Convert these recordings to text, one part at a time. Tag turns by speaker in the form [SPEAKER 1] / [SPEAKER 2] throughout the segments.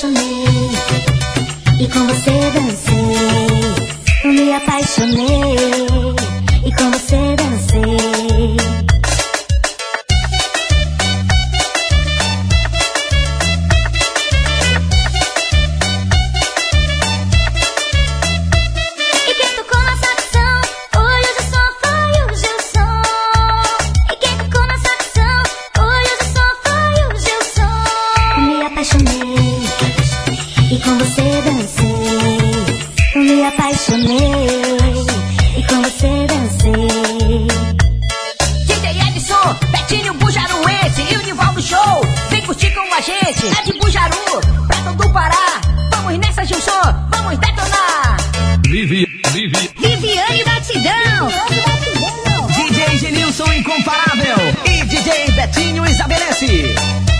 [SPEAKER 1] apaixonei e com você dancei. Eu me apaixonei e com você dancei. E com você dancei, eu me apaixonei. E com você dancei.
[SPEAKER 2] DJ Edson, Betinho, Bujaruense e o Nivaldo Show. Vem curtir com a gente, é de Bujaru, pra todo o Pará. Vamos nessa, Gilson, vamos detonar.
[SPEAKER 3] Viviane Batidão.
[SPEAKER 2] DJ Genilson Incomparável e DJ Betinho estabelece.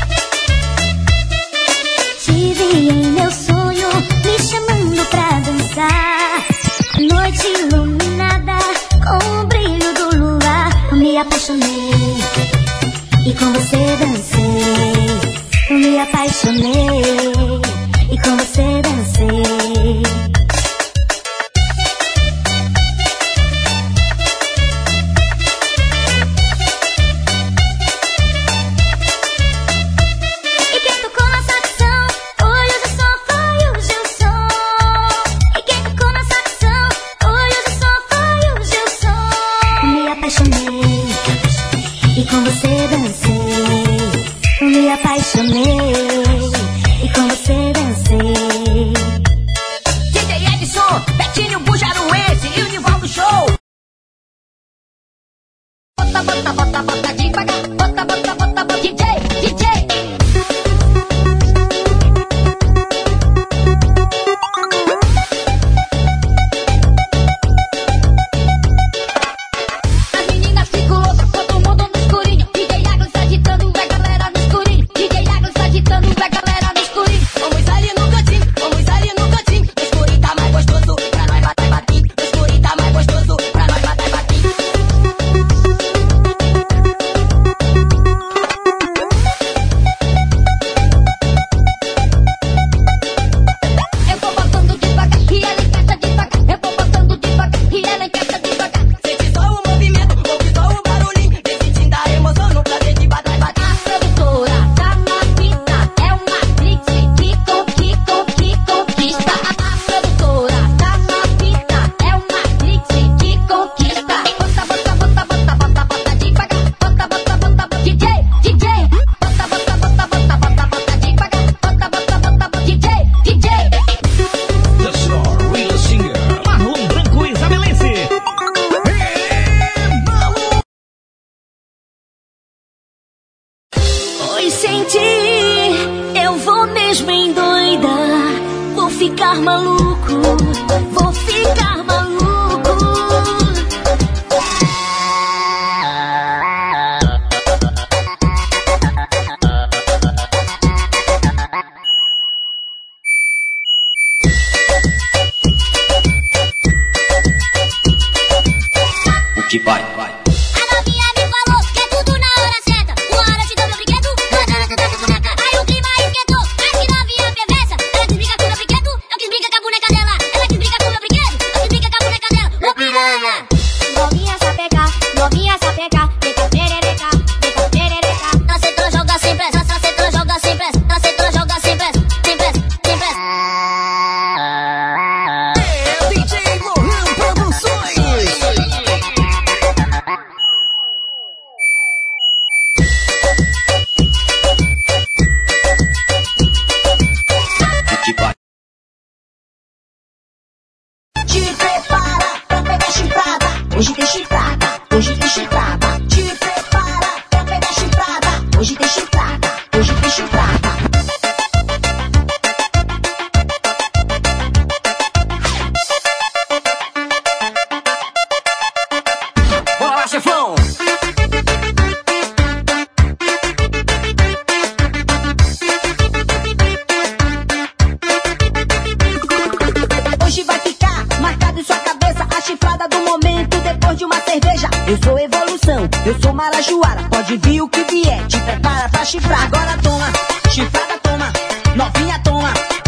[SPEAKER 1] Te vi em meu sonho, me chamando pra dançar. Noite iluminada com o brilho do luar. Eu me apaixonei e com você dancei. Eu me apaixonei e com você dancei. E com você dancei, eu me apaixonei. E com você dancei.
[SPEAKER 2] DJ Edson, Betinho, Bujaruense e o Nivaldo Show. Bota, bota, bota, bota devagar. Bota, bota, bota, bota, DJ. Eu sou evolução, eu sou marajoara. Pode vir o que vier, te prepara pra chifrar. Agora toma, chifrada toma, novinha toma.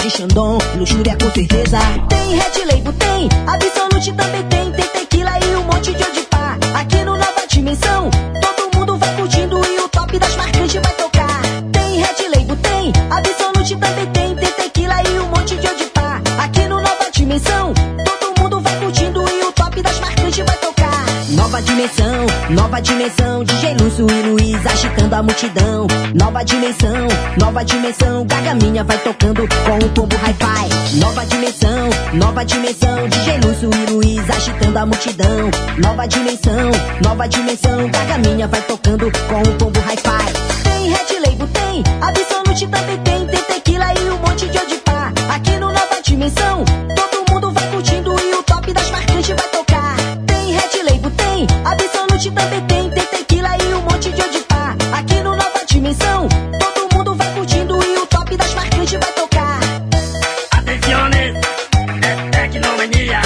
[SPEAKER 2] de Xandão, luxúria com certeza. Tem Red Label, tem Absolute também tem. Tem tequila e um monte de odipá. Aqui no Nova Dimensão, todo mundo vai curtindo e o top das marcantes vai tocar. Tem Red Label, tem Absolute também tem. Tem tequila e um monte de odipá. Aqui no Nova Dimensão, todo mundo vai curtindo e o top das marcantes vai tocar. Nova dimensão, DJ Lúcio e Luiz agitando a multidão. Nova dimensão, Gaga minha vai tocando com o pombo hi-fi. Nova dimensão, DJ Lúcio e Luiz agitando a multidão. Nova dimensão, Gaga minha vai tocando com o pombo hi-fi. Tem Red Label, tem Absolute também tem. Tem tequila e um monte de odipá. Aqui no Nova Dimensão, todo mundo vai curtindo e o top das marcantes vai tocar. Tem Red Label, tem Absolute também tem. Tem tequila e um monte de odipá. Aqui no Nova Dimensão, todo mundo vai curtindo e o top das marcantes vai tocar.
[SPEAKER 3] Atenciones, Tecnomania.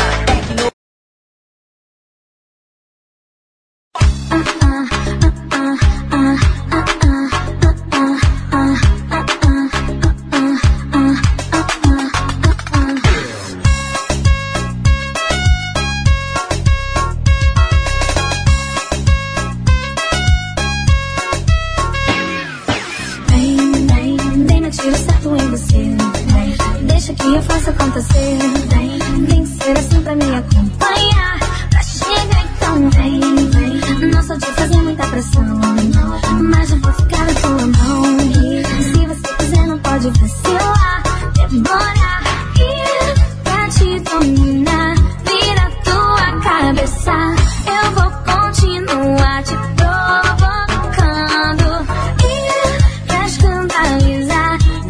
[SPEAKER 1] Tiro certo em você, deixa que eu faça acontecer. Tem que ser assim pra me acompanhar, pra chegar então vem. Não sou de fazer muita pressão, mas eu vou ficar na tua mão. E se você quiser não pode vacilar, demorar. E pra te dominar, vira tua cabeça. Eu vou continuar te provocando e pra escandalizar.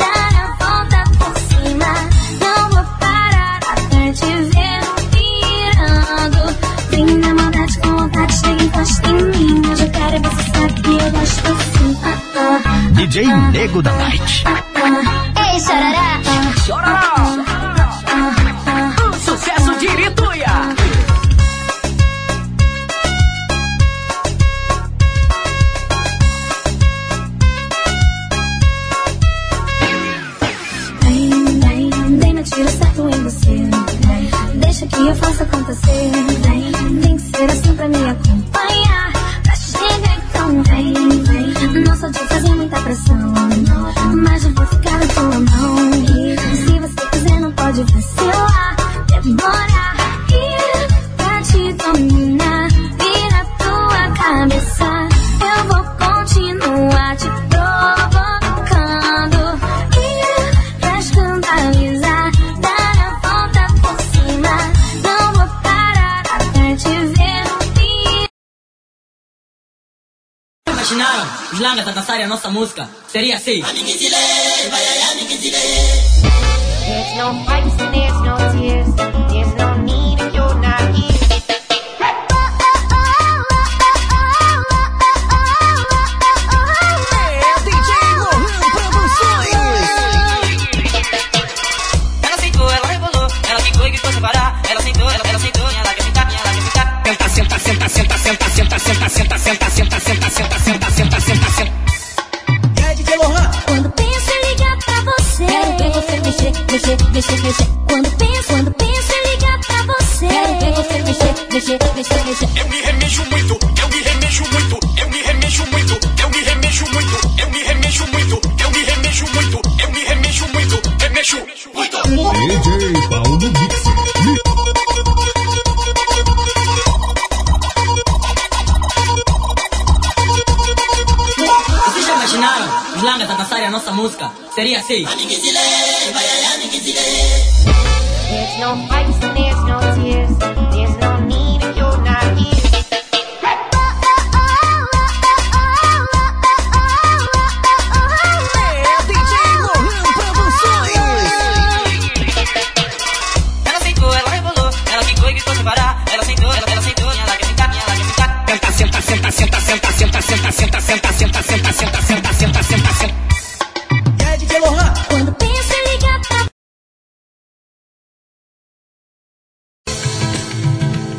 [SPEAKER 4] DJ Nego da Night.
[SPEAKER 1] Ei, Xarará!
[SPEAKER 2] Chororó! Sucesso de Irituia!
[SPEAKER 1] Vem, me tiro certo em você. Deixa que eu faça acontecer. Tem que ser assim pra me acompanhar, pra chegar então vem. Não sou de fazer muita pressão, mas eu vou ficar na tua mão. E se você quiser não pode vacilar, demorar. E pra te dominar, vira tua cabeça. Eu vou continuar te provocando e pra escandalizar, dar a volta por cima. Não vou parar até te ver no fim.
[SPEAKER 5] Imaginaram os langas a dançarem a nossa música? Seria assim.
[SPEAKER 6] There's no fights and there's no tears. There's no need if you're not here.
[SPEAKER 2] DJ Lohan Produções.
[SPEAKER 5] Ela sentou, ela rebolou, ela ficou e gritou sem parar. Ela sentou, ela sentou, e ela quer ficar, e ela quer ficar.
[SPEAKER 4] Senta, senta, senta, senta, senta, senta, senta, senta, senta, senta, senta, senta, senta, senta, senta, senta.
[SPEAKER 3] E aí, DJ Lohan?
[SPEAKER 1] Quando penso em ligar pra você, quero ver você mexer. Quando penso em ligar pra você, quero ver você mexer.
[SPEAKER 4] Eu me remexo muito, eu me remexo muito, eu me remexo muito, eu me remexo muito, eu me remexo muito, eu me remexo muito, eu me remexo muito, remexo muito. DJ Paulo Mix.
[SPEAKER 5] Vocês já imaginaram os langas a dançarem a nossa música? Seria assim.
[SPEAKER 6] There's no fights and there's no tears. There's no need if you're not here.
[SPEAKER 2] DJ Lohan Produções.
[SPEAKER 5] Ela sentou, ela rebolou, ela ficou e gritou sem parar. Ela sentou, e ela quer ficar, e ela quer ficar.
[SPEAKER 4] Senta, senta, senta, senta, senta, senta, senta, senta, senta, senta, senta, senta, senta, senta, senta, senta.
[SPEAKER 3] E aí, DJ Lohan?
[SPEAKER 1] Quando penso em ligar pra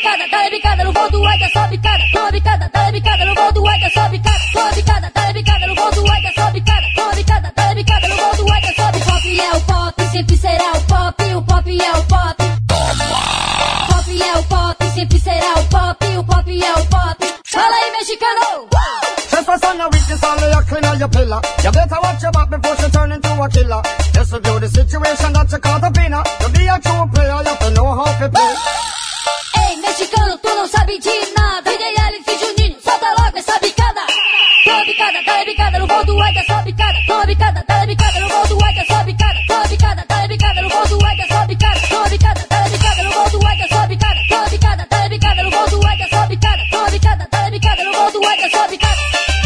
[SPEAKER 1] bicada, dá bicada no voo do Águia, só bicada. Toma bicada, dá bicada no voo do Águia, só bicada. Toma bicada, dá bicada no voo do Águia, só bicada. Toma bicada, dá bicada no voo do Águia, só bicada. Pop é o pop, sempre será o pop é o pop. Pop é o pop, sempre será o pop é o pop. Fala aí, mexicano!
[SPEAKER 7] Since my son, you weakness, only a cleaner, your pillar. You better watch your back before she turn into a killer. Just review the situation that you call the winner. To be a true player, you have to know how to play.
[SPEAKER 1] Ei, mexicano, tu não sabe de nada. DJ Alex e Juninho, solta logo essa bicada. Toma bicada, dá bicada no voo do Águia, só bicada. Toma bicada, dá bicada no voo do Águia, só bicada. Toma bicada, dá bicada no voo do Águia, só bicada. Toma bicada, dá bicada no voo do Águia, só bicada. Toma bicada, dá bicada no voo do Águia, só bicada. Toma bicada, dá bicada no voo do Águia, só bicada.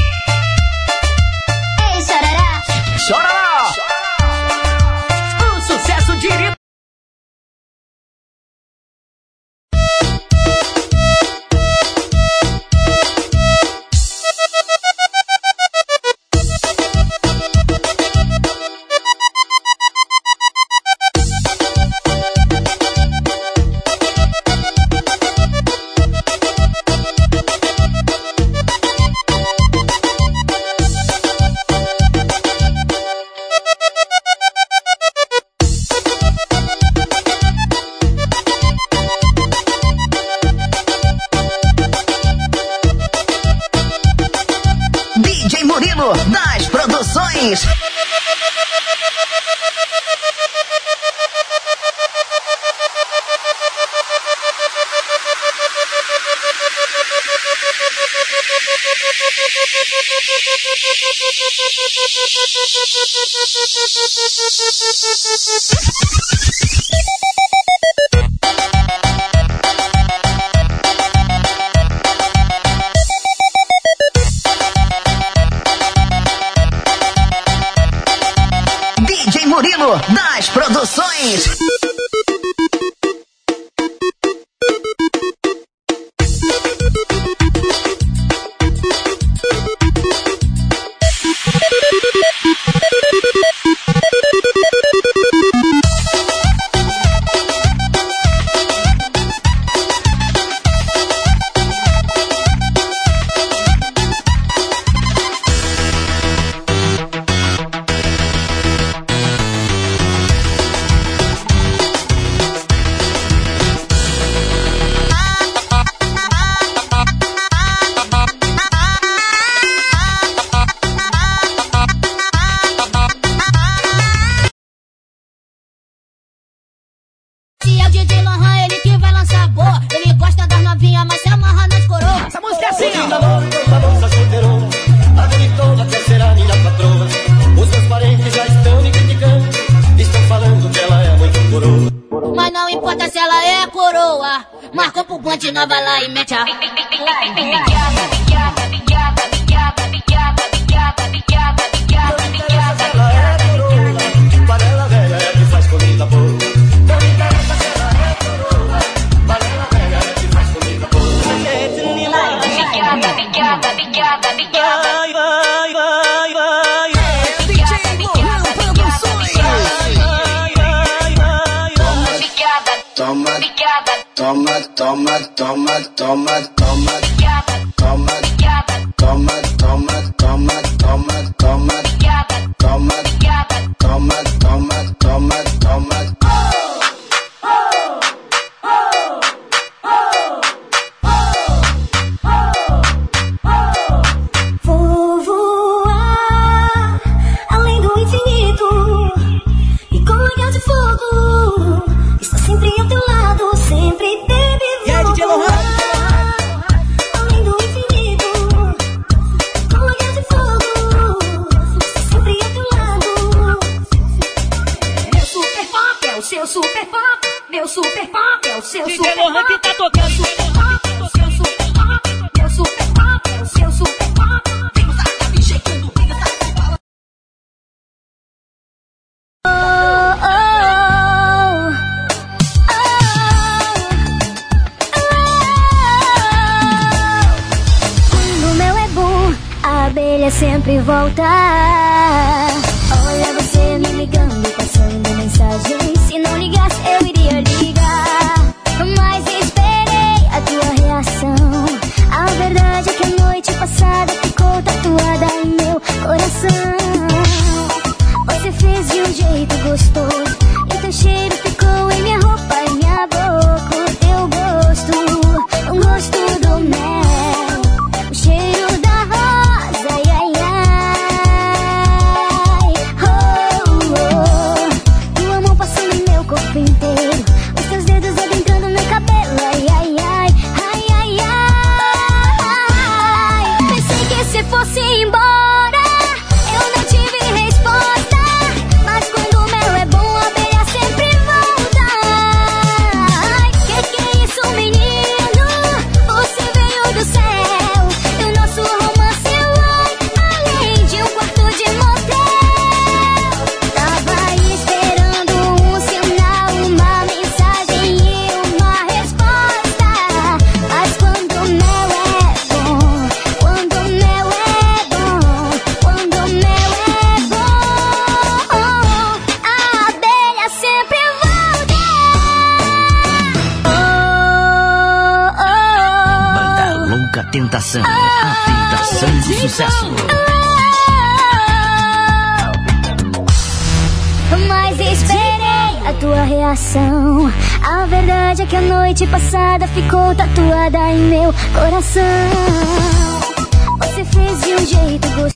[SPEAKER 1] Ei, xarará.
[SPEAKER 2] Chora! Um sucesso direto. DJ Murilo das Produções. DJ Murilo das Produções.
[SPEAKER 1] Se é o DJ Lohan, ele que vai lançar boa. Ele gosta das novinhas, mas se amarra nas coroas.
[SPEAKER 2] Essa música é assim, ó.
[SPEAKER 1] Mas não importa se ela é coroa. Marcou pro bonde, nós vai lá e mete a...
[SPEAKER 7] Panela velha é que faz comida boa. Não interessa se ela é coroa. Panela velha é que faz comida boa.
[SPEAKER 2] Vai, vai, vai, vai. É DJ Lohan Produções.
[SPEAKER 7] Toma, toma, toma, toma, toma, toma, toma, toma, toma, toma, toma, toma, toma, toma, toma, toma, toma.
[SPEAKER 1] Vou voar além do infinito e com olhar de fogo. Estou sempre ao teu lado, sempre teve
[SPEAKER 3] E aí, DJ Lohan?
[SPEAKER 1] além do infinito, com olhar de fogo. Estou sempre ao teu lado. Meu super pop é o seu super pop. Meu super pop é o seu
[SPEAKER 3] DJ
[SPEAKER 1] super
[SPEAKER 3] Lohan que
[SPEAKER 1] pop.
[SPEAKER 3] tá tocando.
[SPEAKER 1] Super pop é o seu super pop. Meu super pop é o seu super pop. Vem usar a me chegando, vem usar a bola. Quando o meu é bom, a abelha sempre volta. Olha você me ligando, passando mensagem. Se não ligasse eu iria ligar, mas esperei a tua
[SPEAKER 8] louca tentação, a tentação do sucesso.
[SPEAKER 1] Mas esperei a tua reação. A verdade é que a noite passada ficou tatuada em meu coração. Você fez de um jeito gostoso.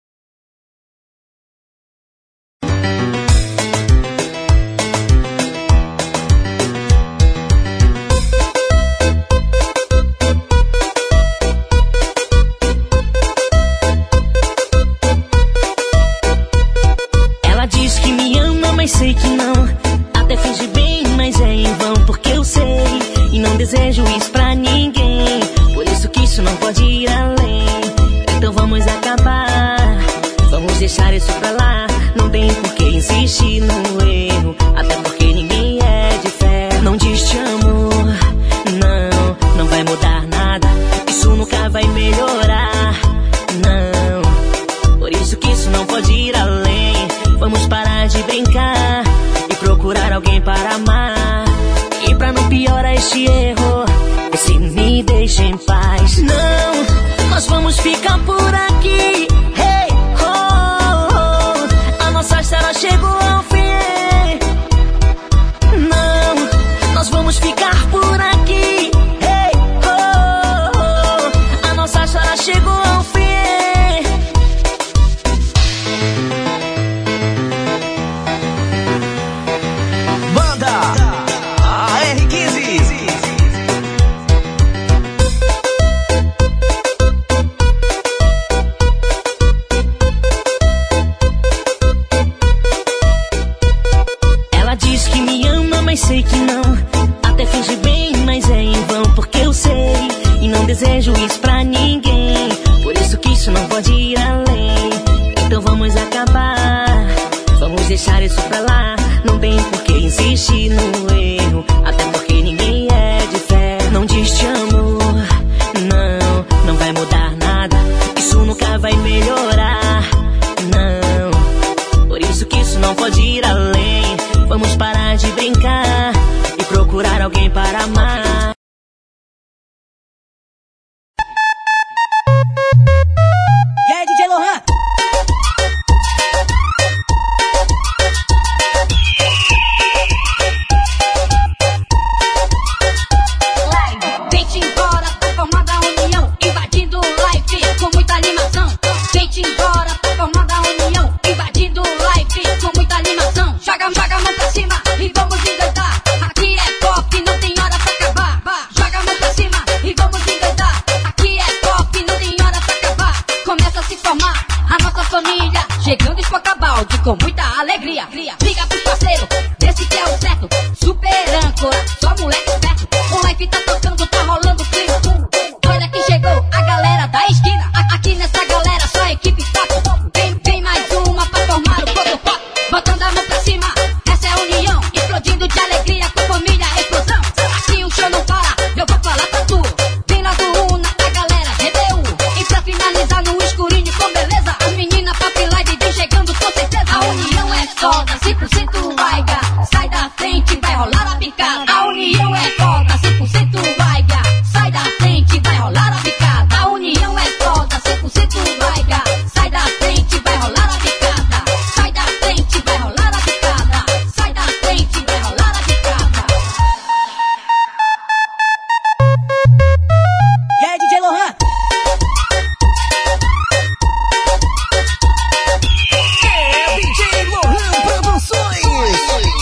[SPEAKER 9] Sei que não, até finge bem, mas é em vão, porque eu sei e não desejo isso pra ninguém. Por isso que isso não pode ir além. Então vamos acabar, vamos deixar isso pra lá. Não tem por que insistir no erro, até porque ninguém é de fé. Não diz te amo, não, não vai mudar nada. Isso nunca vai melhorar, não. Por isso que isso não pode ir além. Vamos parar de brincar e procurar alguém para amar. E pra não piorar este erro, esse me deixa em paz. Não, nós vamos ficar por aqui. Hey, oh, oh, a nossa história chegou ao fim. Não, nós vamos ficar por aqui. Hey, oh, oh, a nossa história chegou ao fim. Sei que não, até finge bem, mas é em vão, porque eu sei e não desejo isso pra ninguém. Por isso que isso não pode ir além. Então vamos acabar, vamos deixar isso pra lá. Não tem por que insistir no erro, até porque ninguém é de fé. Não diz te amo, não, não vai mudar nada. Isso nunca vai melhorar, não. Por isso que isso não pode ir além. Vamos parar de brincar e procurar alguém para amar.
[SPEAKER 2] E aí, DJ Lohan?
[SPEAKER 10] Vem-te embora, tá formada a união, invadindo o live com muita animação. Vem-te embora, tá formada a união, invadindo o live com muita animação. Joga a mão pra cima e vamos endoidar. Aqui é pop, não tem hora pra acabar. Joga a mão pra cima e vamos endoidar. Aqui é pop, não tem hora pra acabar. Começa a se formar a nossa família, chegando espoca-balde com muita alegria. Liga pros parceiros, desse que é o certo. Super âncora, só moleque esperto. O live tá tocando, tá rolando clima. Olha que chegou a galera da esquina. Aqui nessa galera só equipe top. Vem mais uma pra formar o povo pop. Botando a mão pra cima, essa é a união. Explodindo de alegria com família, explosão. Aqui o show não para, eu vou falar pra tu. Vem lá do Una, a galera GBU. E pra finalizar no escurinho com beleza, as meninas pop live vem chegando com certeza. A união é foda, 100% Aiga. Sai da frente, vai rolar a picada. A união é foda, 100% Aiga. Sai da frente, vai rolar a picada. A união é foda, 100% Aiga. Sai da frente, vai rolar a picada. Sai da frente, vai rolar a picada. Sai da frente, vai rolar a picada.
[SPEAKER 2] E aí, DJ Lohan?
[SPEAKER 8] É DJ Lohan Produções.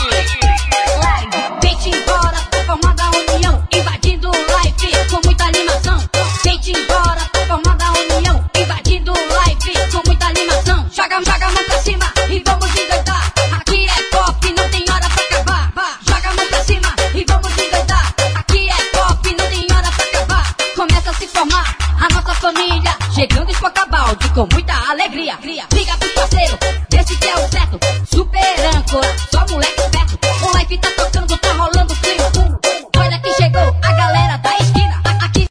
[SPEAKER 10] Vem-te embora, tá formada a união, invadindo o live com muita animação. Vem-te embora, tá formada a união, invadindo o live com muita animação. Joga a mão pra cima e vamos endoidar. Aqui é pop, não tem hora pra acabar. Joga a mão pra cima e vamos endoidar. Aqui é pop, não tem hora pra acabar. Começa a se formar a nossa família, chegando espoca-balde com muita alegria. Liga pros parceiros, desse que é o certo. Super âncora, só moleque esperto. O live tá tocando, tá rolando clima. Olha que chegou a galera da esquina. Aqui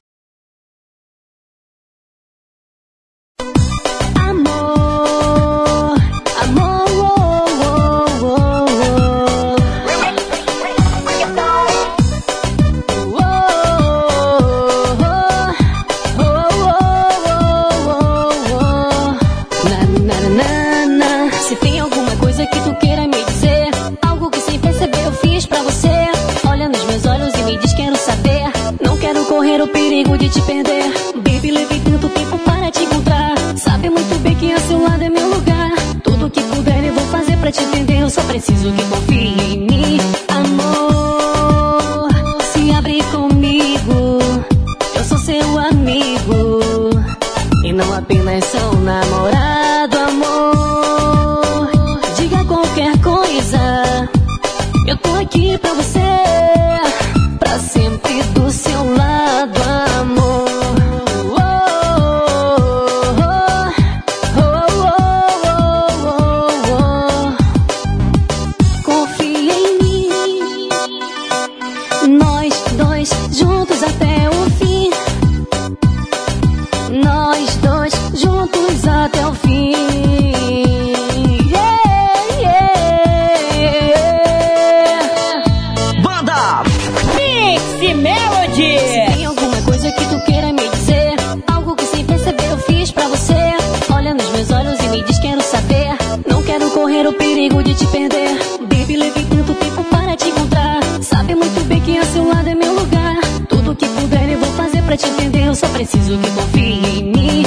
[SPEAKER 9] Amor, amor, oh, oh, oh, oh.
[SPEAKER 11] perigo de te perder. Baby, levei tanto tempo para te encontrar. Sabe muito bem que a seu lado é meu lugar. Tudo que puder eu vou fazer pra te entender. Eu só preciso que confie em mim. Amor, se abre comigo. Eu sou seu amigo e não apenas sou namorado. Amor, diga qualquer coisa. Eu tô aqui pra você, pra sempre do seu lado, amor. Confia em mim, nós dois juntos até o fim. Nós dois juntos até o fim.
[SPEAKER 12] Melody.
[SPEAKER 11] Se tem alguma coisa que tu queira me dizer, algo que sem perceber eu fiz pra você, olha nos meus olhos e me diz quero saber. Não quero correr o perigo de te perder. Baby, levei tanto tempo para te encontrar. Sabe muito bem que a seu lado é meu lugar. Tudo que puder eu vou fazer pra te entender. Eu só preciso que confie em mim.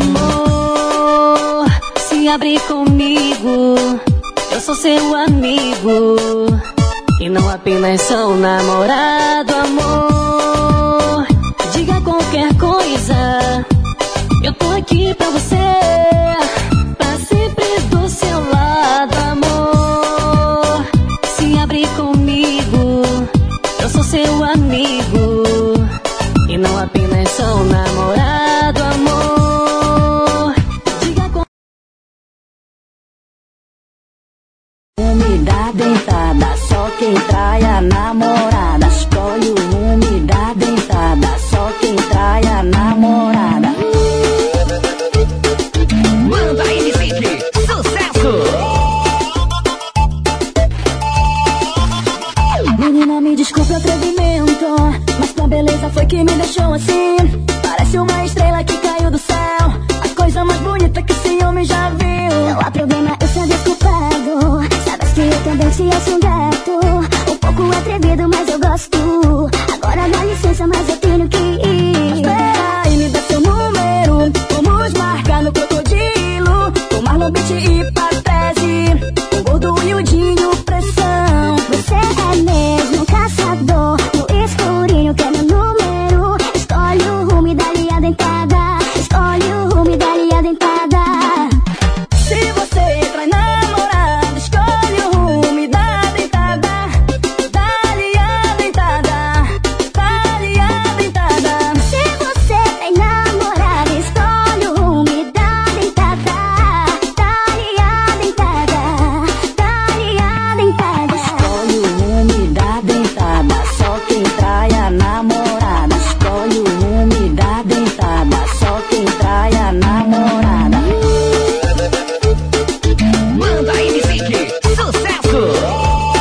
[SPEAKER 11] Amor, se abre comigo. Eu sou seu amigo e não apenas sou namorado, amor. Diga qualquer coisa. Eu tô aqui pra você, pra sempre do seu lado, amor. Se abre comigo. Eu sou seu amigo e não apenas sou namorado, amor. Diga qualquer
[SPEAKER 2] Umidade dentada, só quem trai a namorada. Escolhe o umidade dentada, só quem trai a namorada.
[SPEAKER 8] Manda MC, sucesso!
[SPEAKER 2] Menina, me desculpe o atrevimento, mas tua beleza foi que me deixou assim. Parece uma estrela que caiu do céu, a coisa mais bonita que esse homem já viu.
[SPEAKER 1] Não há problema eu ser desculpado. Sabes que eu também te acho um gato, um pouco atrevido, mas eu gosto. Agora dá licença, mas eu tenho que ir.
[SPEAKER 2] Mas espera aí, me dá seu número. Vamos marcar no Crocodilo, com Marlon Beach e Patrese, o gordo e o Dinho pressão.
[SPEAKER 1] Você é mesmo caçador, no escurinho que é meu número. Escolhe o rumo e dá-lhe a dentada. Escolhe o rumo e dá-lhe a dentada.
[SPEAKER 2] Se você trai namorado, escolhe o rumo e dá a dentada. Dá-lhe a dentada, dá-lhe a dentada.
[SPEAKER 1] Se você tem namorada, escolhe o rumo e dá a dentada. Dá-lhe a dentada, dá-lhe a dentada.
[SPEAKER 2] Escolhe o rumo e dá a dentada, só quem trai a namorada. Escolhe o rumo e dá a dentada, só quem trai a namorada.
[SPEAKER 8] Manda MC, sucesso!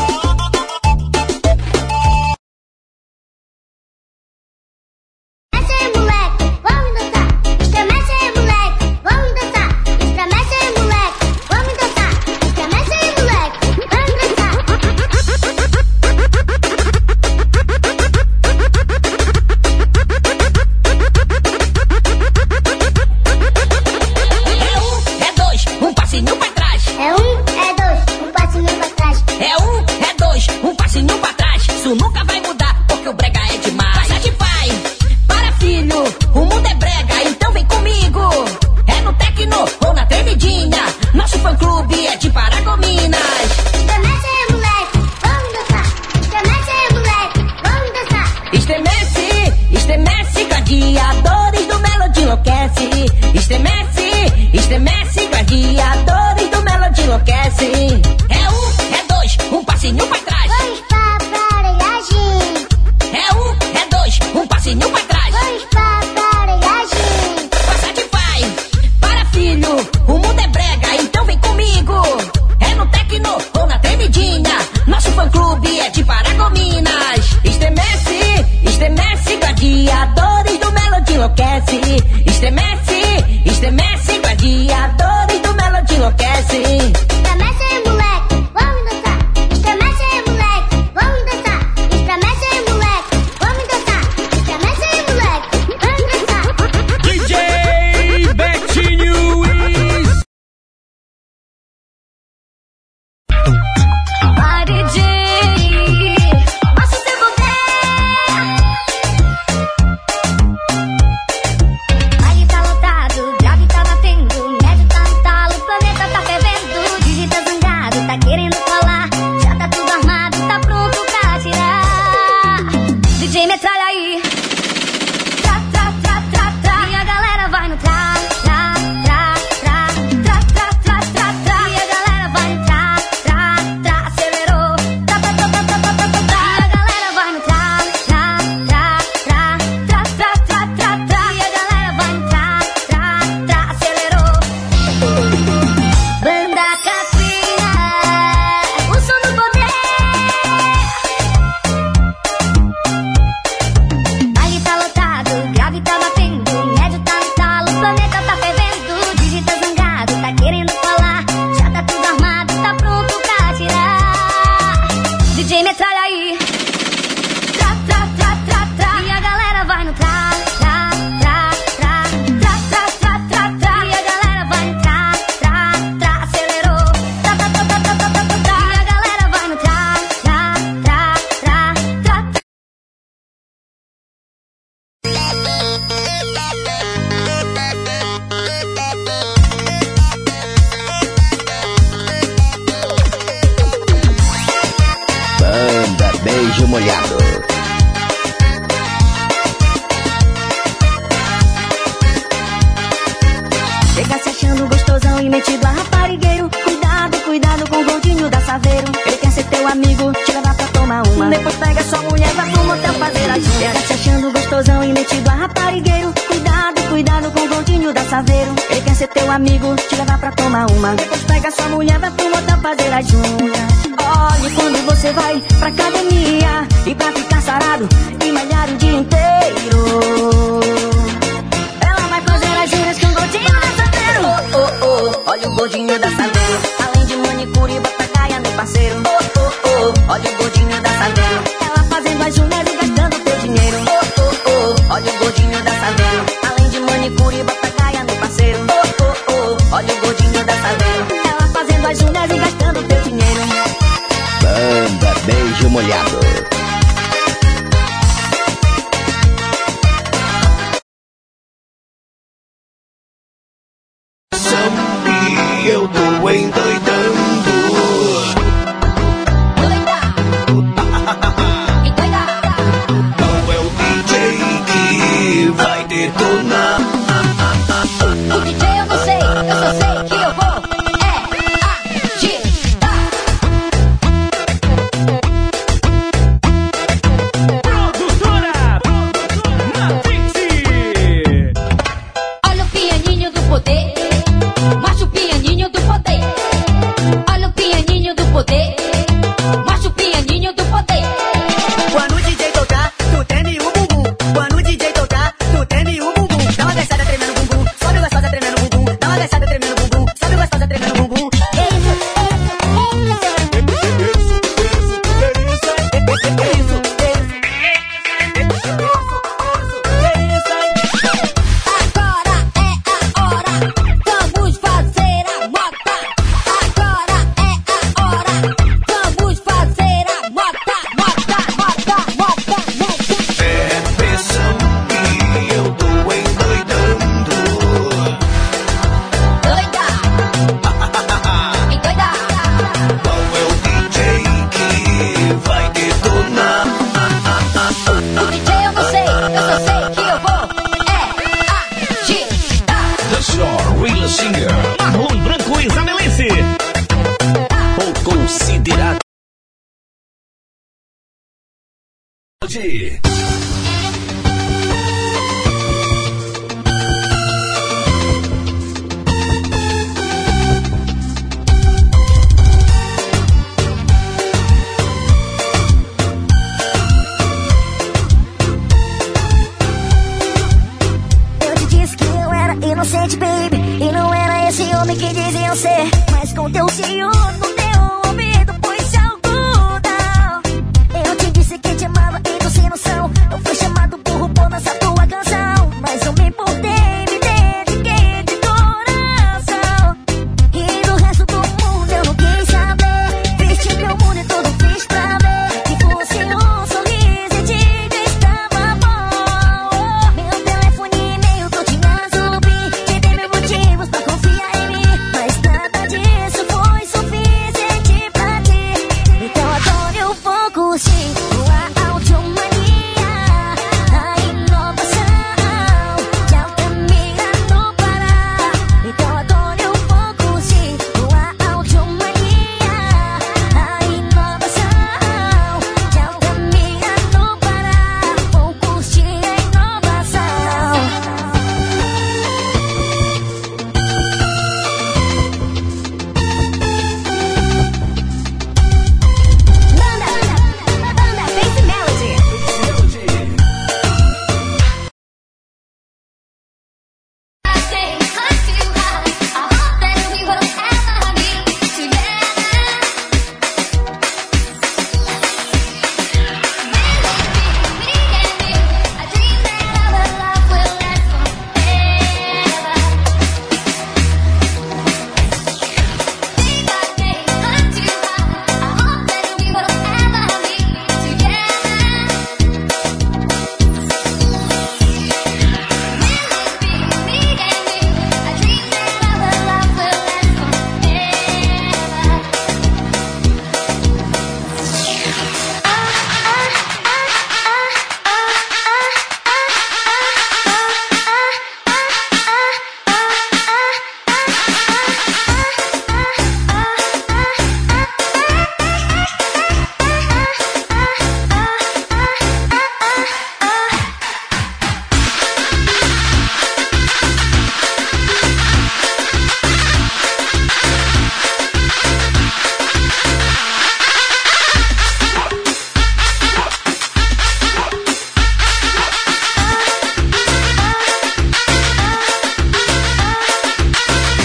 [SPEAKER 1] Mexe aí, moleque, vamos dançar. Estremece aí, moleque, vamos dançar. Estremece aí, moleque, vamos dançar. Estremece aí, moleque, vamos dançar.
[SPEAKER 8] É dois, um passinho pra trás.
[SPEAKER 1] É um, é dois, um passinho pra trás.
[SPEAKER 8] É um, é dois, um passinho pra trás. Isso nunca vai mudar, porque o brega é demais. Passa de pai, para filho, o mundo é brega, então vem comigo. É no tecno ou na tremidinha, nosso fã-clube é de Paragominas.
[SPEAKER 1] Estremece aí, moleque, vamos dançar. Estremece aí, moleque, vamos dançar.
[SPEAKER 8] Estremece, estremece, gladiadores do Melody enlouquece. Estremece, estremece, gladiadores do Melody enlouquece. É um, é dois, um passinho pra trás.
[SPEAKER 1] Vamos pra aparelhagem.
[SPEAKER 8] É um, é dois, um passinho pra trás.
[SPEAKER 1] Vamos pra aparelhagem.
[SPEAKER 8] Passa de pai, para filho, o mundo é brega, então vem comigo. É no tecno ou na tremidinha, nosso fã-clube é de Paragominas. Estremece, estremece, gladiadores do Melody enlouquece. Estremece, estremece, gladiadores do Melody enlouquece.
[SPEAKER 1] Estremece aí, moleque, vamos dançar. Estremece aí, moleque, vamos dançar. Estremece aí, moleque, vamos dançar. Estremece aí, moleque,
[SPEAKER 2] metido a raparigueiro. Cuidado, cuidado com o gordinho da Saveiro. Ele quer ser teu amigo, te levar pra tomar uma. Depois pega sua mulher, vai pro motel fazer as unhas. Ele tá se achando gostosão e metido a raparigueiro. Cuidado, cuidado com o gordinho da Saveiro. Ele quer ser teu amigo, te levar pra tomar uma. Depois pega sua mulher, vai pro motel fazer as unhas. Olhe quando você vai pra academia e pra ficar sarado e malhar o dia inteiro. Ela vai fazer as unhas com o gordinho da Saveiro. Oh, oh, oh, olha o gordinho da Saveiro. Além de manicure e bota-caia, meu parceiro. Oh, oh, oh, olha o gordinho da Saveiro. Ela fazendo as unhas e gastando teu dinheiro. Oh, oh, oh, olha o gordinho da Saveiro. Além de manicure e bota-caia, meu parceiro. Oh, oh, oh, olha o gordinho da Saveiro. Ela fazendo as unhas e gastando teu dinheiro.
[SPEAKER 12] Banda Beijo Molhado.
[SPEAKER 4] E eu tô endoidando. Qual é o DJ que vai detonar?
[SPEAKER 10] O DJ eu não sei, eu só sei que eu vou
[SPEAKER 13] Produtora Matrix.
[SPEAKER 10] Olha o pianinho do poder. Mostra o pianinho do poder. Olha o pianinho do poder. Mostra o pianinho do poder.
[SPEAKER 14] Quando o DJ tocar, tu treme o bumbum. Quando o DJ tocar, tu treme o bumbum. Dá uma dançada tremendo o bumbum. Sobe gostosa tremendo o bumbum. Dá uma dançada tremendo o bumbum. Sobe gostosa tremendo o bumbum.
[SPEAKER 10] Agora é a hora. Vamos fazer a moda. Agora é a hora. Vamos fazer a moda. Moda.
[SPEAKER 4] É pressão e eu tô endoidando.
[SPEAKER 10] Doida. Doida.
[SPEAKER 4] Qual é o DJ que vai detonar?
[SPEAKER 10] O DJ eu não sei, eu só sei que eu vou agitar.
[SPEAKER 13] The Shore Real Singer Marlon Branco Isabelense.
[SPEAKER 12] Ou considerado.
[SPEAKER 1] Eu te disse que eu era inocente, baby, e não era esse homem que diziam ser. Mas com teu ciúme no teu ouvido pus algodão. Eu te disse que te amava e tu sem noção. Eu fui chamado burro por lançar tua canção, mas eu me importei, me dediquei de coração. E do resto do mundo eu não quis saber. Vesti meu mundo e tudo fiz pra ver que fosse um sorriso e diga estava bom. Meu telefone e e-mail tu tinha zumbi. Te dei mil motivos pra confiar em mim, mas nada disso foi suficiente pra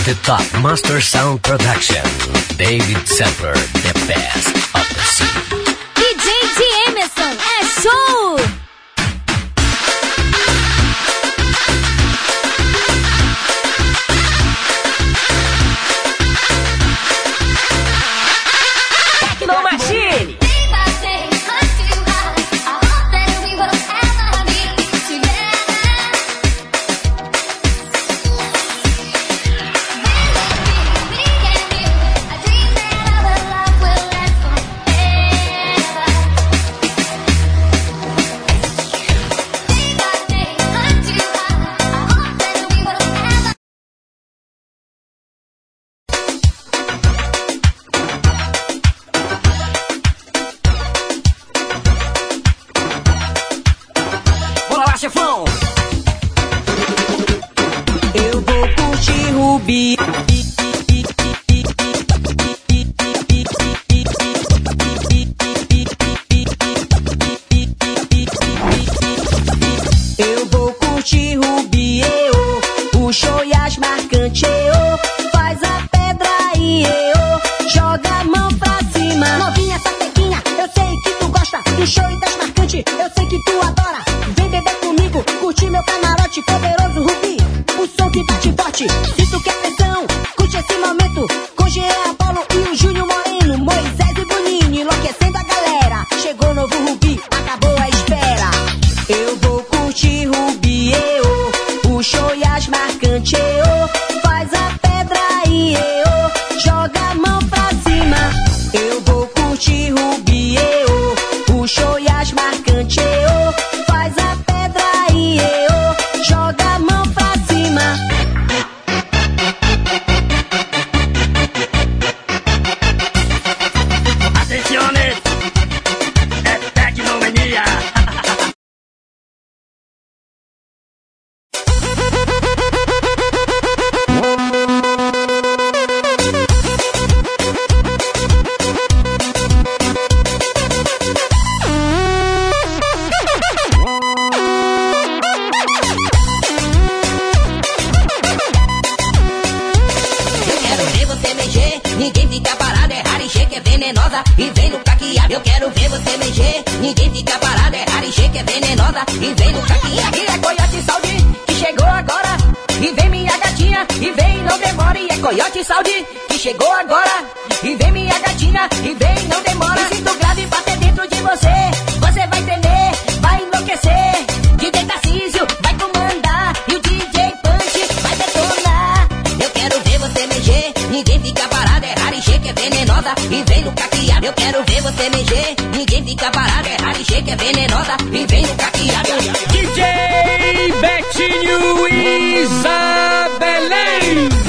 [SPEAKER 15] the top Master Sound Production. David Sampler, the best of the scene.
[SPEAKER 1] DJ de Emerson, é show!
[SPEAKER 8] Tecno Machine! Chefão, eu vou curtir Rubi. Eu vou curtir Rubi, o show e as marcantes, faz a pedra aí, joga a mão pra cima.
[SPEAKER 2] Novinha, sapequinha, eu sei que tu gosta do show e das marcantes, eu sei que tu adora. Vem beber comigo, curtir meu camarote, poderoso Rubi, o som que bate forte. Se tu quer pressão, curte esse momento, com Jean Apolo e o Júnior Moreno, Moisés e Boninho, enlouquecendo a galera. Chegou novo Rubi, acabou a espera. Eu vou curtir Rubi, o show e as marcantes, faz a pedra aí, joga a mão pra cima. Eu vou curtir Rubi, o show e as marcantes, faz a pedra aí, joga a mão pra cima.
[SPEAKER 3] Atenciones, é Tecnomania.
[SPEAKER 8] Ninguém fica parado, é Harinche que é venenosa e vem no caqueado. Eu quero ver você mexer. Ninguém fica parado, é Harinche que é venenosa e vem no caqueado. E é Coyote Saudi que chegou agora e vem minha gatinha e vem não demora. E é Coyote Saudi que chegou agora e vem minha gatinha e vem não demora. E sinto grave bater dentro de você, você vai tremer, vai enlouquecer. DJ Tarcísio vai comandar e o DJ Punch vai detonar. Eu quero ver você mexer. Ninguém fica parado, é Harinche que é venenosa e vem no caqueado. Eu quero ver você mexer. Ninguém fica parado, é Harinche que é venenosa e vem no caqueado.
[SPEAKER 13] DJ Betinho Isabelense.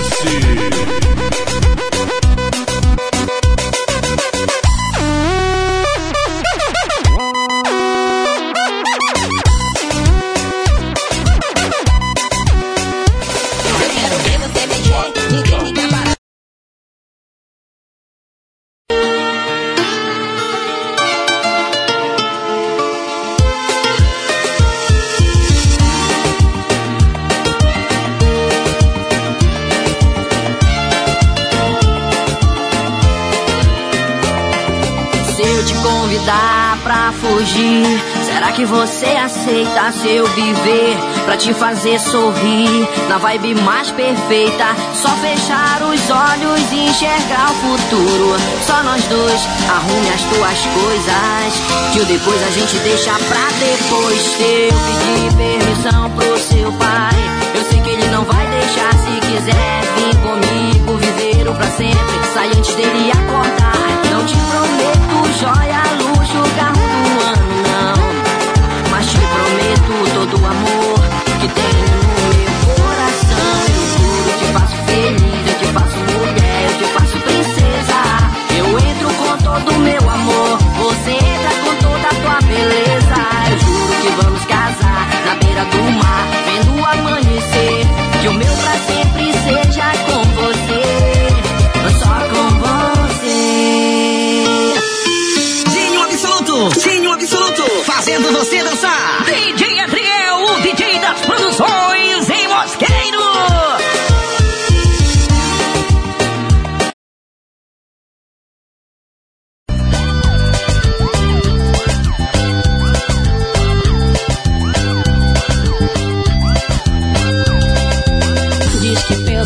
[SPEAKER 8] Convidar pra fugir, será que você aceita se eu viver pra te fazer sorrir na vibe mais perfeita? Só fechar os olhos e enxergar o futuro. Só nós dois, arrume as tuas coisas, que o depois a gente deixa pra depois. Eu pedi permissão pro seu pai, eu sei que ele não vai deixar. Se quiser vir comigo, viver o pra sempre, sai antes dele acordar. Não te prometo joia, luxo, carro do ano, não, mas te prometo todo o amor que tenho no meu coração. Eu juro, te faço feliz, eu te faço mulher, eu te faço princesa. Eu entro com todo o meu amor, você entra com toda a tua beleza. Eu juro que vamos casar na beira do mar,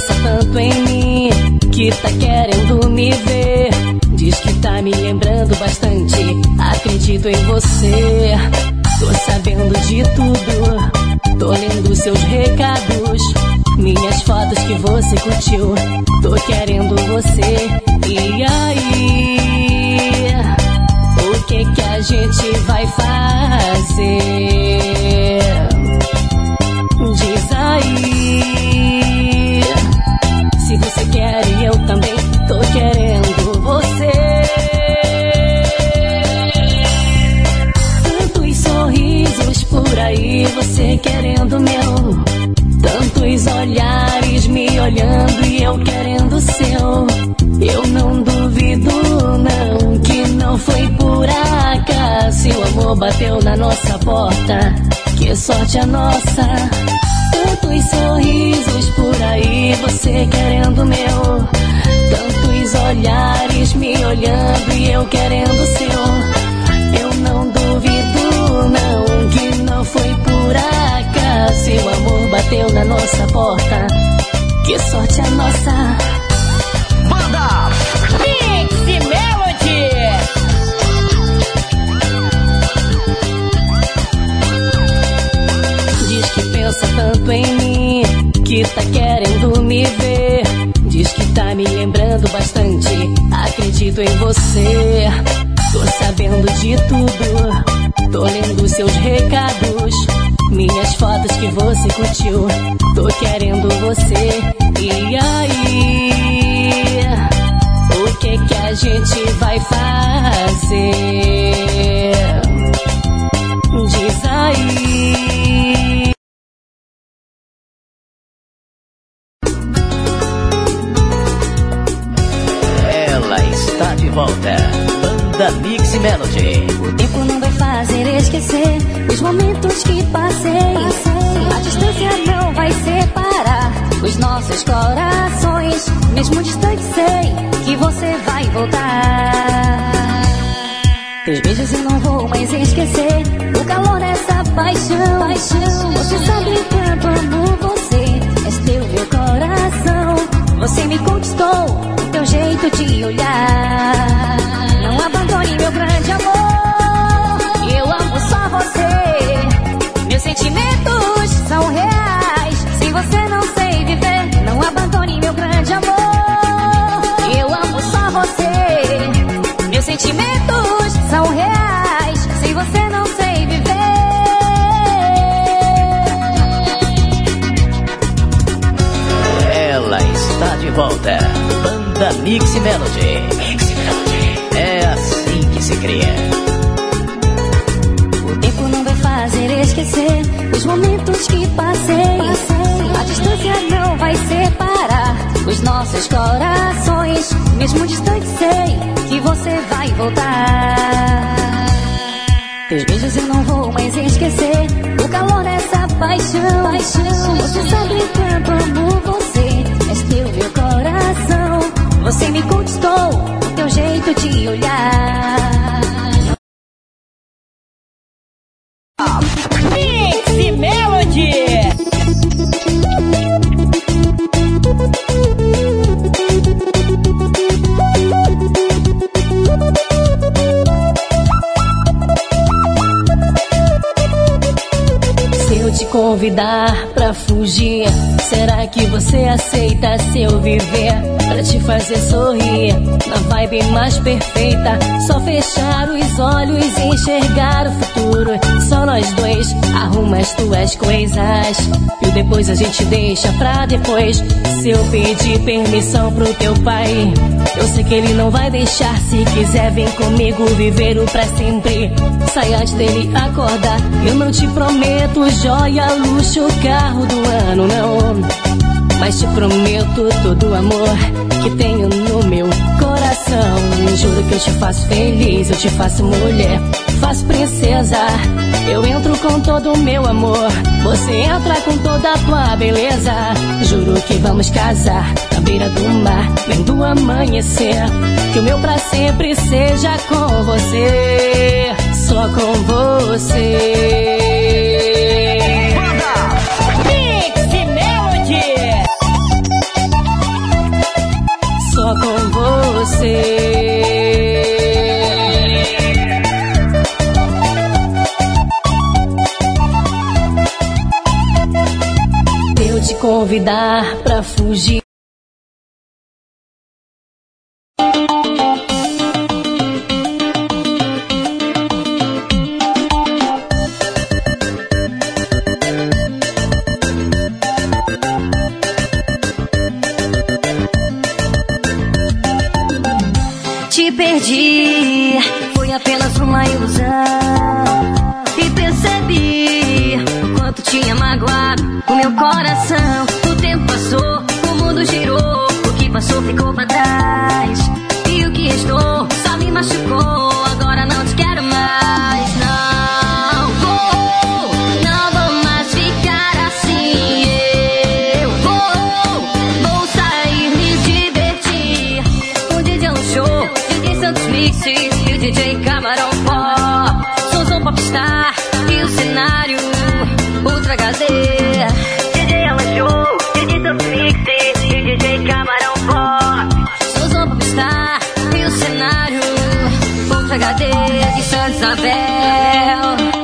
[SPEAKER 11] pensa tanto em mim, que tá querendo me ver. Diz que tá me lembrando bastante, acredito em você. Tô sabendo de tudo, tô lendo seus recados, minhas fotos que você curtiu. Tô querendo você, e aí? O que que a gente vai fazer? Diz aí. Se você quer e eu também tô querendo você. Tantos sorrisos por aí, você querendo meu. Tantos olhares me olhando e eu querendo seu. Eu não duvido não, que não foi por acaso. O amor bateu na nossa porta, que sorte a nossa. Tantos sorrisos por aí, você querendo meu. Tantos olhares me olhando e eu querendo seu. Eu não duvido não, que não foi por acaso. O amor bateu na nossa porta, que sorte a nossa.
[SPEAKER 8] Banda Mix Melody.
[SPEAKER 11] Diz que pensa tanto em mim, que tá querendo me ver. Diz que tá me lembrando bastante, acredito em você. Tô sabendo de tudo, tô lendo seus recados, minhas fotos que você curtiu. Tô querendo você, e aí? O que que a gente vai fazer? Diz aí.
[SPEAKER 15] Ela está de volta. Banda Mix Melody.
[SPEAKER 11] O tempo não vai fazer esquecer os momentos que passei. A distância não vai separar os nossos corações. Mesmo distante sei que você vai voltar. Teus beijos eu não vou mais esquecer, o calor dessa paixão. Você sabe quanto amo você, és teu meu coração. Você me conquistou, o teu jeito de olhar. Não abandone meu grande amor, eu amo só você. Meus sentimentos são reais, sem você não sei viver. Não abandone meu grande amor, eu amo só você. Meus sentimentos são reais, sem você não sei viver.
[SPEAKER 15] Ela está de volta. Banda Mix Melody. É assim que se cria.
[SPEAKER 11] O tempo não vai fazer esquecer os momentos que passei. A distância não vai separar os nossos corações. Mesmo distante sei que você vai voltar. Teus beijos eu não vou mais esquecer, o calor dessa paixão. Você sabe quanto amo você, és teu meu coração. Você me conquistou, o teu jeito de olhar.
[SPEAKER 8] Mix Melody.
[SPEAKER 11] Se eu te convidar pra fugir, será que você aceita se eu viver pra te fazer sorrir? Na vibe mais perfeita, só fechar os olhos e enxergar o futuro. Só nós dois, arruma as tuas coisas e depois a gente deixa pra depois. Se eu pedir permissão pro teu pai, eu sei que ele não vai deixar. Se quiser vem comigo viver o pra sempre. Sai antes dele acordar, eu não te prometo joia, luxo, carro do ano, não. Mas te prometo todo o amor que tenho no meu coração. Juro que eu te faço feliz, eu te faço mulher, faço princesa. Eu entro com todo o meu amor, você entra com toda a tua beleza. Juro que vamos casar na beira do mar, vendo o amanhecer. Que o meu pra sempre seja com você, só com você. te convidar pra fugir.
[SPEAKER 16] Te perdi, foi apenas uma ilusão. E percebi o quanto tinha magoado o meu coração. O tempo passou, o mundo girou. O que passou ficou pra trás. E o que restou só me machucou. Agora não te quero mais. Não vou mais ficar assim. Eu vou sair, me divertir. O DJ lançou, DJ Santos Mixes e o DJ Camarão Pop. Sonzão Popstar e o cenário Ultra HD. DJ Alan Show, DJ Santos Mixes e o DJ Camarão Pop. Sonzão Popstar e o cenário Ultra HD de Santa Isabel.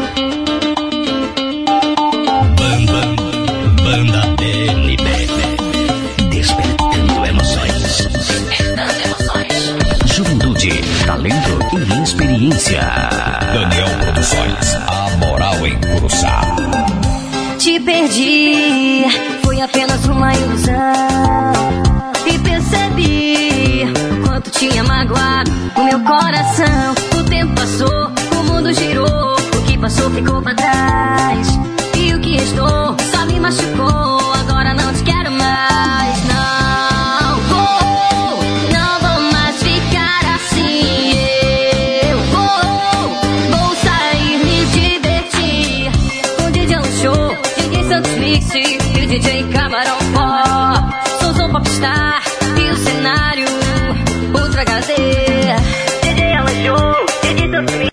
[SPEAKER 13] Banda NBB, despertando emoções. Juventude, talento e experiência. Daniel Produções, a moral em Curuçá.
[SPEAKER 16] Te perdi, foi apenas uma ilusão. E percebi o quanto tinha magoado o meu coração. O tempo passou, o mundo girou. O que passou ficou pra trás. E o que restou só me machucou. Agora não te quero mais. Não vou mais ficar assim. Eu vou sair, me divertir. Com o DJ Show, DJ Santos Mix e o DJ Camarão Pop. Sonzão Popstar e o cenário Ultra HD. DJ Alan Show, DJ Santos Mix.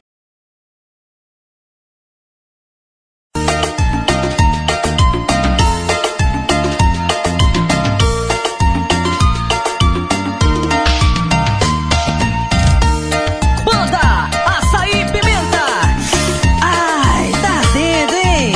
[SPEAKER 8] Banda Açaí Pimenta. Ai, tá ardendo, hein?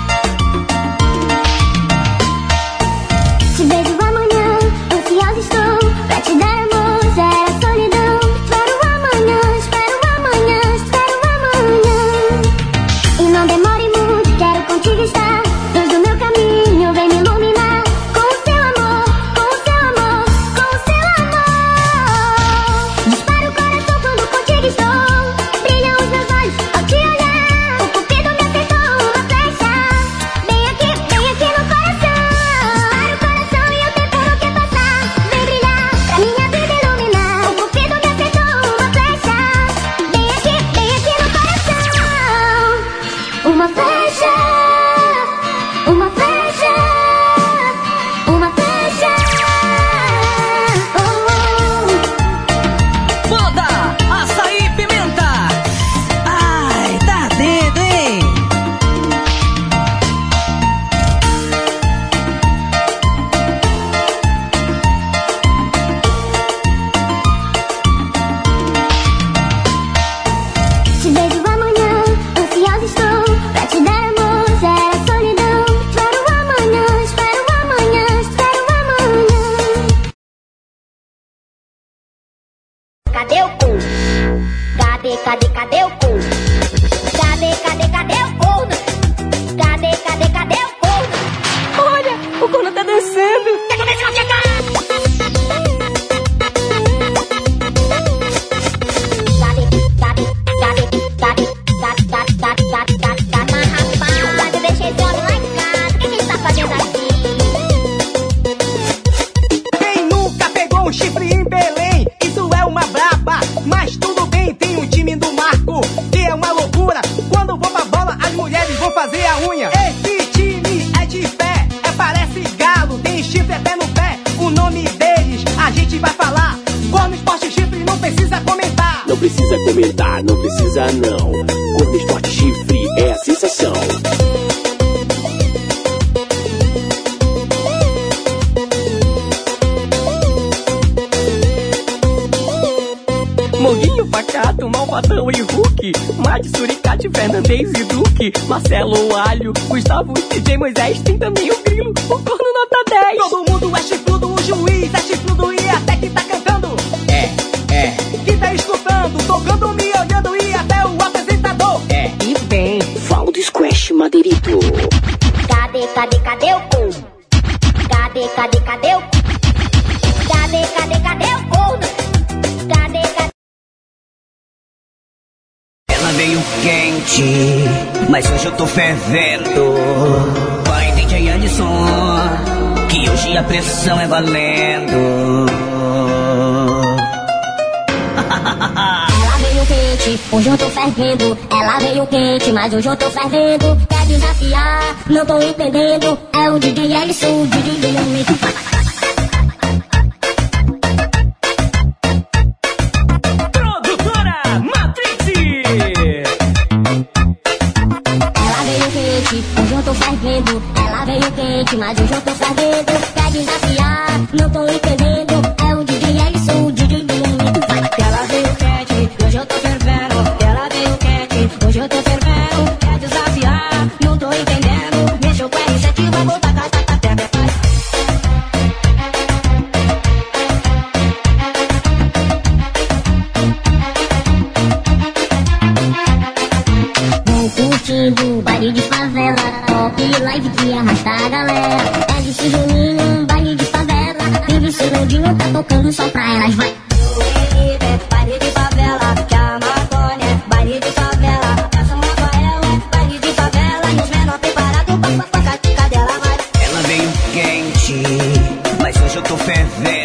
[SPEAKER 1] Te vejo amanhã, ansiosa estou pra te dar amor, zero a solidão. Espero amanhã, espero amanhã. E não demore muito, quero contigo estar. Luz do meu caminho, vem me iluminar. Com o seu amor, com o seu amor, com o seu amor. Dispara o coração quando contigo estou. Brilham os meus olhos ao te olhar. O cupido me acertou uma flecha. Bem aqui no coração. Dispara o coração e o tempo não quer passar. Vem brilhar pra minha vida iluminar. O cupido me acertou uma flecha. Bem aqui no coração. Uma flecha. Uma flecha. Uma flecha.
[SPEAKER 8] Banda Açaí Pimenta. Ai, tá ardendo, hein?
[SPEAKER 1] Te vejo amanhã, ansiosa estou pra te dar amor, zero a solidão. Espero amanhã, espero amanhã, espero amanhã. Cadê o cu? Cadê o cu? Cadê o corno? Cadê o corno?
[SPEAKER 11] Olha, o corno tá dançando.
[SPEAKER 1] Mas rapaz, eu deixei esse homem lá em casa. O que ele tá fazendo aqui?
[SPEAKER 14] Quem nunca pegou um chifre em Belém? Isso é uma braba, mas tudo bem, tem o time do Marco, que é uma loucura. Quando vou pra bola, as mulheres vão fazer a unha. Esse time é de pé, parece galo, tem chifre até no pé. O nome deles a gente vai falar. Corno, esporte, chifre, não precisa comentar.
[SPEAKER 12] Não precisa comentar, não precisa não. Corno, esporte, chifre é a sensação.
[SPEAKER 8] Moguinho pacato, malvado.
[SPEAKER 17] Jotão e Hulk, Mad, Suricate, Fernandes e Duque, Marcelo, Alho, Gustavo, DJ Moisés, tem também o Grilo, o corno nota 10.
[SPEAKER 14] Todo mundo é chifrudo, o juiz é chifrudo e até que tá cantando. Que tá escutando, tocando, me olhando e até o apresentador.
[SPEAKER 17] E bem,
[SPEAKER 12] Fala do Squash Madeirito.
[SPEAKER 1] Cadê o corno? Cadê o corno? Cadê?
[SPEAKER 18] Ela veio quente, mas hoje eu tô fervendo. Vai, DJ Anderson, que hoje a pressão é valendo.
[SPEAKER 1] Ela veio quente, hoje eu tô fervendo. Ela veio quente, mas hoje eu tô fervendo. Quer desafiar? Não tô entendendo. É o DJ Ellison, o DJ Leonito.
[SPEAKER 17] Produtora Matrix.
[SPEAKER 1] Ela veio quente, hoje eu tô fervendo. Ela veio quente, mas hoje eu tô fervendo. Quer desafiar? Não tô entendendo. É o DJ Ellison, o DJ Leonito.
[SPEAKER 16] Ela veio quente, hoje eu tô fervendo. Ela veio quente, hoje eu tô fervendo. Quer desafiar? Não tô entendendo. Mexeu com R7, vai botar cata,
[SPEAKER 1] curtindo baile de favela, top live que arrasta a galera. É de Juninho, baile de favela. Vive Cirandinho, tá tocando só pra elas, vai.
[SPEAKER 16] baile de favela, que a maconha é baile de favela. Essa Rafael é baile de favela. E os menor preparados pra cadela, vai.
[SPEAKER 18] Ela veio quente, mas hoje eu tô fervendo.